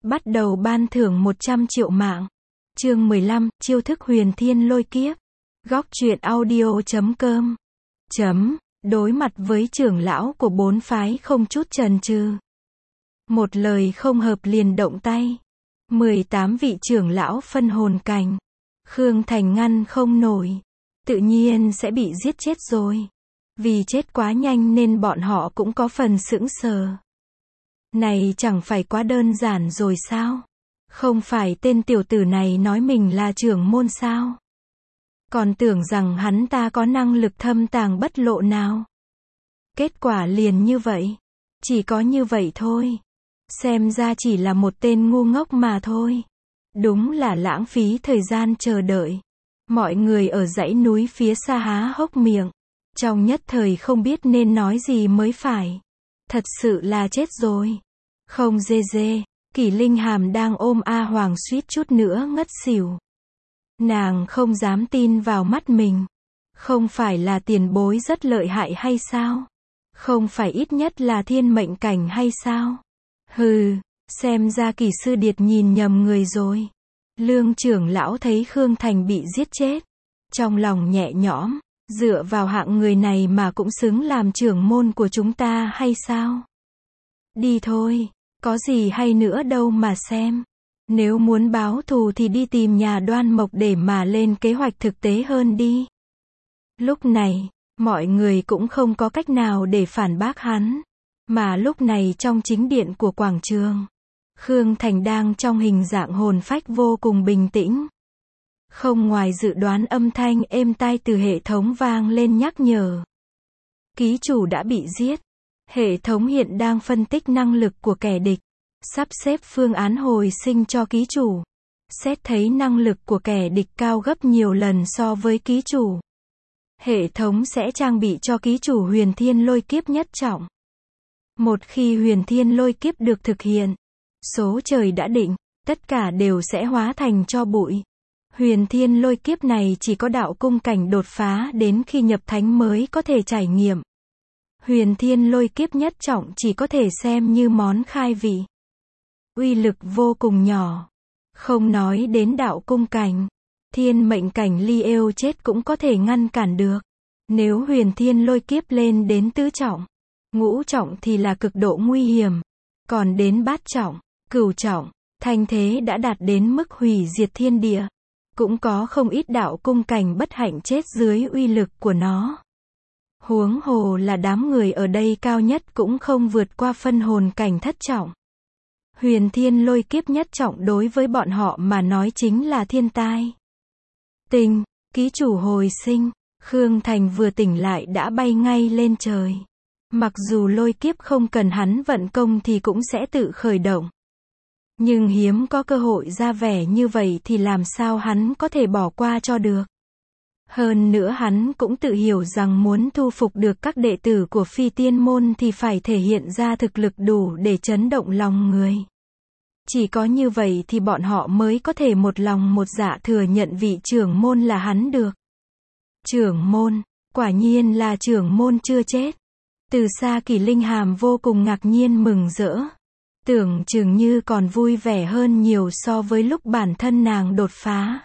Bắt đầu ban thưởng 100 triệu mạng. Chương 15, chiêu thức huyền thiên lôi kiếp. Góc truyện audio.com. Đối mặt với trưởng lão của bốn phái không chút chần chừ. Một lời không hợp liền động tay. 18 vị trưởng lão phân hồn cảnh. Khương Thành ngăn không nổi. Tự nhiên sẽ bị giết chết rồi. Vì chết quá nhanh nên bọn họ cũng có phần sững sờ. Này chẳng phải quá đơn giản rồi sao? Không phải tên tiểu tử này nói mình là trưởng môn sao? Còn tưởng rằng hắn ta có năng lực thâm tàng bất lộ nào. Kết quả liền như vậy. Chỉ có như vậy thôi. Xem ra chỉ là một tên ngu ngốc mà thôi. Đúng là lãng phí thời gian chờ đợi. Mọi người ở dãy núi phía xa há hốc miệng. Trong nhất thời không biết nên nói gì mới phải. Thật sự là chết rồi. Không dê, Kỷ Linh Hàm đang ôm A Hoàng suýt chút nữa ngất xỉu. Nàng không dám tin vào mắt mình. Không phải là tiền bối rất lợi hại hay sao? Không phải ít nhất là thiên mệnh cảnh hay sao? Hừ, xem ra Kỷ Sư Điệt nhìn nhầm người rồi. Lương trưởng lão thấy Khương Thành bị giết chết. Trong lòng nhẹ nhõm, dựa vào hạng người này mà cũng xứng làm trưởng môn của chúng ta hay sao? Đi thôi, có gì hay nữa đâu mà xem. Nếu muốn báo thù thì đi tìm nhà Đoan Mộc để mà lên kế hoạch thực tế hơn đi. Lúc này, mọi người cũng không có cách nào để phản bác hắn. Mà lúc này trong chính điện của quảng trường, Khương Thành đang trong hình dạng hồn phách vô cùng bình tĩnh. Không ngoài dự đoán âm thanh êm tai từ hệ thống vang lên nhắc nhở. Ký chủ đã bị giết. Hệ thống hiện đang phân tích năng lực của kẻ địch. Sắp xếp phương án hồi sinh cho ký chủ. Xét thấy năng lực của kẻ địch cao gấp nhiều lần so với ký chủ. Hệ thống sẽ trang bị cho ký chủ huyền thiên lôi kiếp nhất trọng. Một khi huyền thiên lôi kiếp được thực hiện, số trời đã định, tất cả đều sẽ hóa thành tro bụi. Huyền thiên lôi kiếp này chỉ có đạo cung cảnh đột phá đến khi nhập thánh mới có thể trải nghiệm. Huyền thiên lôi kiếp nhất trọng chỉ có thể xem như món khai vị. Uy lực vô cùng nhỏ. Không nói đến đạo cung cảnh. Thiên mệnh cảnh li êu chết cũng có thể ngăn cản được. Nếu huyền thiên lôi kiếp lên đến tứ trọng, ngũ trọng thì là cực độ nguy hiểm. Còn đến bát trọng, cửu trọng, thanh thế đã đạt đến mức hủy diệt thiên địa. Cũng có không ít đạo cung cảnh bất hạnh chết dưới uy lực của nó. Huống hồ là đám người ở đây cao nhất cũng không vượt qua phân hồn cảnh thất trọng. Huyền thiên lôi kiếp nhất trọng đối với bọn họ mà nói chính là thiên tai. Ký chủ hồi sinh. Khương Thành vừa tỉnh lại đã bay ngay lên trời. Mặc dù lôi kiếp không cần hắn vận công thì cũng sẽ tự khởi động. Nhưng hiếm có cơ hội ra vẻ như vậy thì làm sao hắn có thể bỏ qua cho được. Hơn nữa hắn cũng tự hiểu rằng muốn thu phục được các đệ tử của Phi Tiên Môn thì phải thể hiện ra thực lực đủ để chấn động lòng người. Chỉ có như vậy thì bọn họ mới có thể một lòng một dạ thừa nhận vị trưởng môn là hắn được. Trưởng môn, quả nhiên là trưởng môn chưa chết. Từ xa Kỷ Linh Hàm vô cùng ngạc nhiên mừng rỡ. Tưởng chừng như còn vui vẻ hơn nhiều so với lúc bản thân nàng đột phá.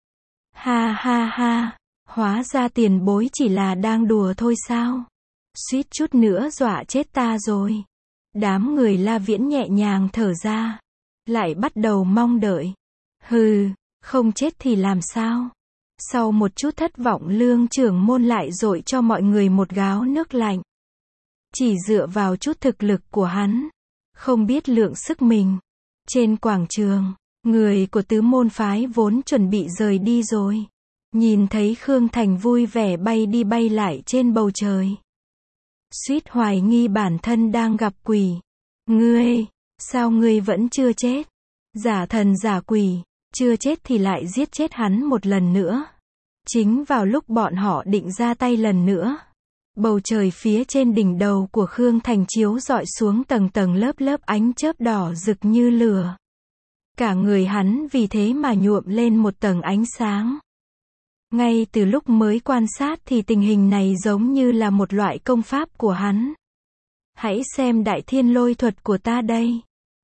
Ha, hóa ra tiền bối chỉ là đang đùa thôi sao? Suýt chút nữa dọa chết ta rồi. Đám người La Viễn nhẹ nhàng thở ra. Lại bắt đầu mong đợi. Hừ, không chết thì làm sao? Sau một chút thất vọng Lương trưởng môn lại dội cho mọi người một gáo nước lạnh. Chỉ dựa vào chút thực lực của hắn, không biết lượng sức mình. Trên quảng trường, người của tứ môn phái vốn chuẩn bị rời đi rồi. Nhìn thấy Khương Thành vui vẻ bay đi bay lại trên bầu trời. Suýt hoài nghi bản thân đang gặp quỷ. Ngươi, sao ngươi vẫn chưa chết? Giả thần giả quỷ, chưa chết thì lại giết chết hắn một lần nữa. Chính vào lúc bọn họ định ra tay lần nữa. Bầu trời phía trên đỉnh đầu của Khương Thành chiếu rọi xuống tầng tầng lớp lớp ánh chớp đỏ rực như lửa. Cả người hắn vì thế mà nhuộm lên một tầng ánh sáng. Ngay từ lúc mới quan sát thì tình hình này giống như là một loại công pháp của hắn. Hãy xem đại thiên lôi thuật của ta đây.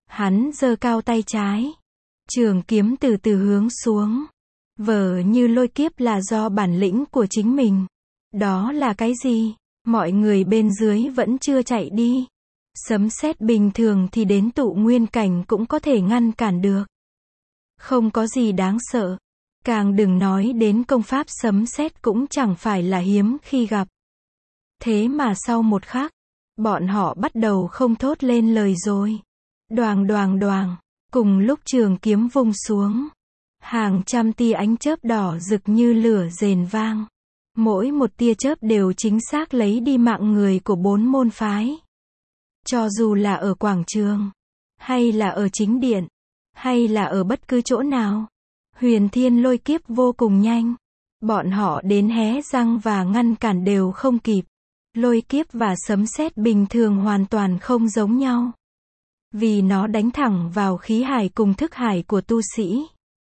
Hắn giơ cao tay trái. Trường kiếm từ từ hướng xuống. Vờ như lôi kiếp là do bản lĩnh của chính mình. Đó là cái gì? Mọi người bên dưới vẫn chưa chạy đi. Sấm sét bình thường thì đến tụ nguyên cảnh cũng có thể ngăn cản được. Không có gì đáng sợ. Càng đừng nói đến công pháp sấm sét cũng chẳng phải là hiếm khi gặp. Thế mà sau một khắc, bọn họ bắt đầu không thốt lên lời rồi. Đoàng đoàng đoàng, cùng lúc trường kiếm vung xuống. Hàng trăm tia ánh chớp đỏ rực như lửa rền vang. Mỗi một tia chớp đều chính xác lấy đi mạng người của 4 môn phái. Cho dù là ở quảng trường, hay là ở chính điện, hay là ở bất cứ chỗ nào. Huyền Thiên lôi kiếp vô cùng nhanh. Bọn họ đến hé răng và ngăn cản đều không kịp. Lôi kiếp và sấm sét bình thường hoàn toàn không giống nhau. Vì nó đánh thẳng vào khí hải cùng thức hải của tu sĩ.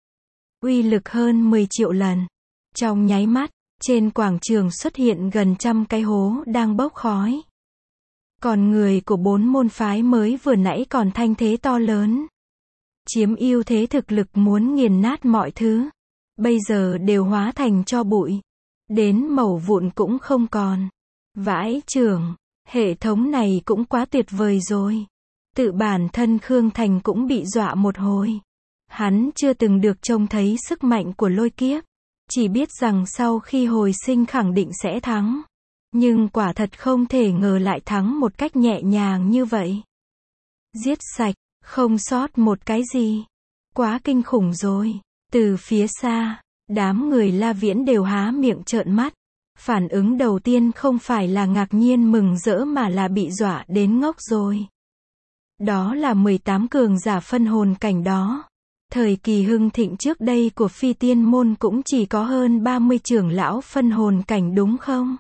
Uy lực hơn 10 triệu lần. Trong nháy mắt, trên quảng trường xuất hiện gần 100 cái hố đang bốc khói. Còn người của 4 môn phái mới vừa nãy còn thanh thế to lớn. Chiếm ưu thế thực lực muốn nghiền nát mọi thứ. Bây giờ đều hóa thành tro bụi. Đến mẩu vụn cũng không còn. Vãi chưởng, hệ thống này cũng quá tuyệt vời rồi. Tự bản thân Khương Thành cũng bị dọa một hồi. Hắn chưa từng được trông thấy sức mạnh của lôi kiếp. Chỉ biết rằng sau khi hồi sinh khẳng định sẽ thắng. Nhưng quả thật không thể ngờ lại thắng một cách nhẹ nhàng như vậy. Giết sạch, không sót một cái gì. Quá kinh khủng rồi. Từ phía xa, đám người La Viễn đều há miệng trợn mắt. Phản ứng đầu tiên không phải là ngạc nhiên mừng rỡ mà là bị dọa đến ngốc rồi. Đó là 18 cường giả phân hồn cảnh đó. Thời kỳ hưng thịnh trước đây của Phi Tiên môn cũng chỉ có hơn 30 trưởng lão phân hồn cảnh đúng không?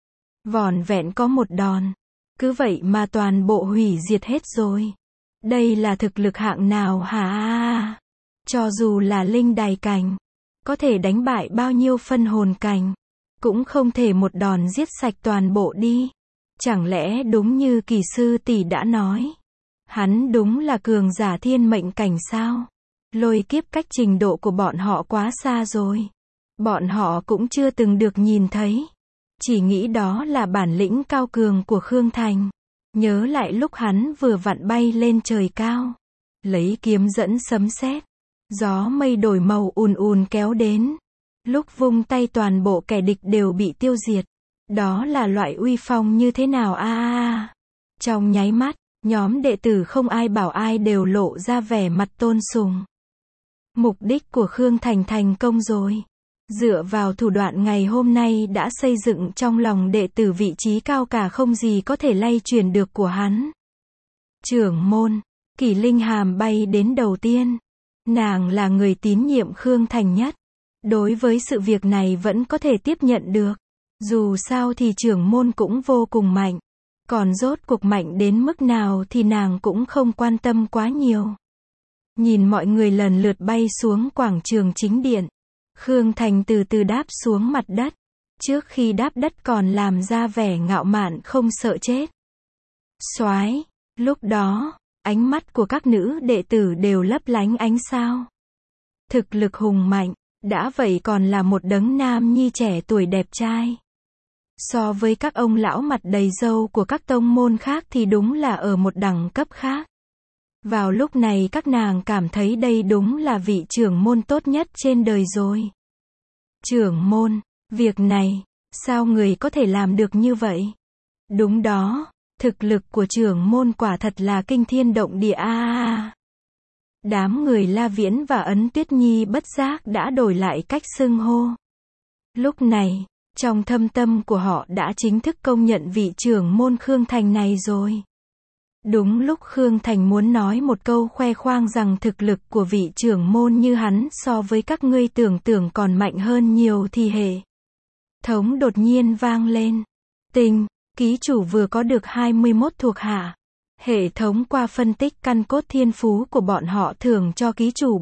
Vỏn vẹn có một đòn. Cứ vậy mà toàn bộ hủy diệt hết rồi. Đây là thực lực hạng nào hả? Cho dù là linh đài cảnh, có thể đánh bại bao nhiêu phân hồn cảnh, cũng không thể một đòn giết sạch toàn bộ đi. Chẳng lẽ đúng như Kỳ sư tỷ đã nói, hắn đúng là cường giả thiên mệnh cảnh sao? Lôi kiếp cách trình độ của bọn họ quá xa rồi. Bọn họ cũng chưa từng được nhìn thấy. Chỉ nghĩ đó là bản lĩnh cao cường của Khương Thành. Nhớ lại lúc hắn vừa vặn bay lên trời cao, lấy kiếm dẫn sấm sét, gió mây đổi màu ùn ùn kéo đến. Lúc vung tay toàn bộ kẻ địch đều bị tiêu diệt. Đó là loại uy phong như thế nào a? Trong nháy mắt, nhóm đệ tử không ai bảo ai đều lộ ra vẻ mặt tôn sùng. Mục đích của Khương Thành thành công rồi. Dựa vào thủ đoạn ngày hôm nay đã xây dựng trong lòng đệ tử vị trí cao cả không gì có thể lay chuyển được của hắn. Trưởng môn, Kỷ Linh Hàm bay đến đầu tiên. Nàng là người tín nhiệm Khương Thành nhất. Đối với sự việc này vẫn có thể tiếp nhận được. Dù sao thì trưởng môn cũng vô cùng mạnh. Còn rốt cuộc mạnh đến mức nào thì nàng cũng không quan tâm quá nhiều. Nhìn mọi người lần lượt bay xuống quảng trường chính điện. Khương Thành từ từ đáp xuống mặt đất. Trước khi đáp đất còn làm ra vẻ ngạo mạn không sợ chết. Soái, lúc đó, ánh mắt của các nữ đệ tử đều lấp lánh ánh sao. Thực lực hùng mạnh, đã vậy còn là một đấng nam nhi trẻ tuổi đẹp trai. So với các ông lão mặt đầy râu của các tông môn khác thì đúng là ở một đẳng cấp khác. Vào lúc này các nàng cảm thấy đây đúng là vị trưởng môn tốt nhất trên đời rồi. Trưởng môn, việc này, sao người có thể làm được như vậy? Đúng đó, thực lực của trưởng môn quả thật là kinh thiên động địa a. Đám người La Viễn và Ấn Tuyết Nhi bất giác đã đổi lại cách xưng hô. Lúc này, trong thâm tâm của họ đã chính thức công nhận vị trưởng môn Khương Thành này rồi. Đúng lúc Khương Thành muốn nói một câu khoe khoang rằng thực lực của vị trưởng môn như hắn so với các ngươi tưởng còn mạnh hơn nhiều thì hệ thống đột nhiên vang lên. Tinh, ký chủ vừa có được 21 thuộc hạ. Hệ thống qua phân tích căn cốt thiên phú của bọn họ thưởng cho ký chủ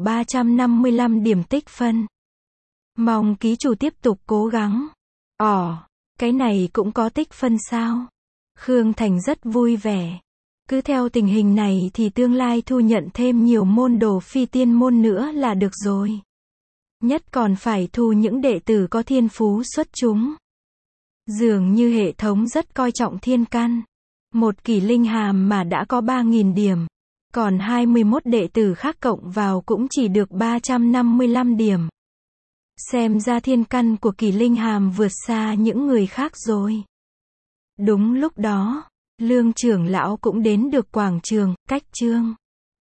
355 điểm tích phân. Mong ký chủ tiếp tục cố gắng. Cái này cũng có tích phân sao? Khương Thành rất vui vẻ. Cứ theo tình hình này thì tương lai thu nhận thêm nhiều môn đồ phi tiên môn nữa là được rồi. Nhất còn phải thu những đệ tử có thiên phú xuất chúng. Dường như hệ thống rất coi trọng thiên căn. Một kỷ linh hàm mà đã có 3.000 điểm. Còn 21 đệ tử khác cộng vào cũng chỉ được 355 điểm. Xem ra thiên căn của kỷ linh hàm vượt xa những người khác rồi. Đúng lúc đó, Lương trưởng lão cũng đến được quảng trường, cách chương.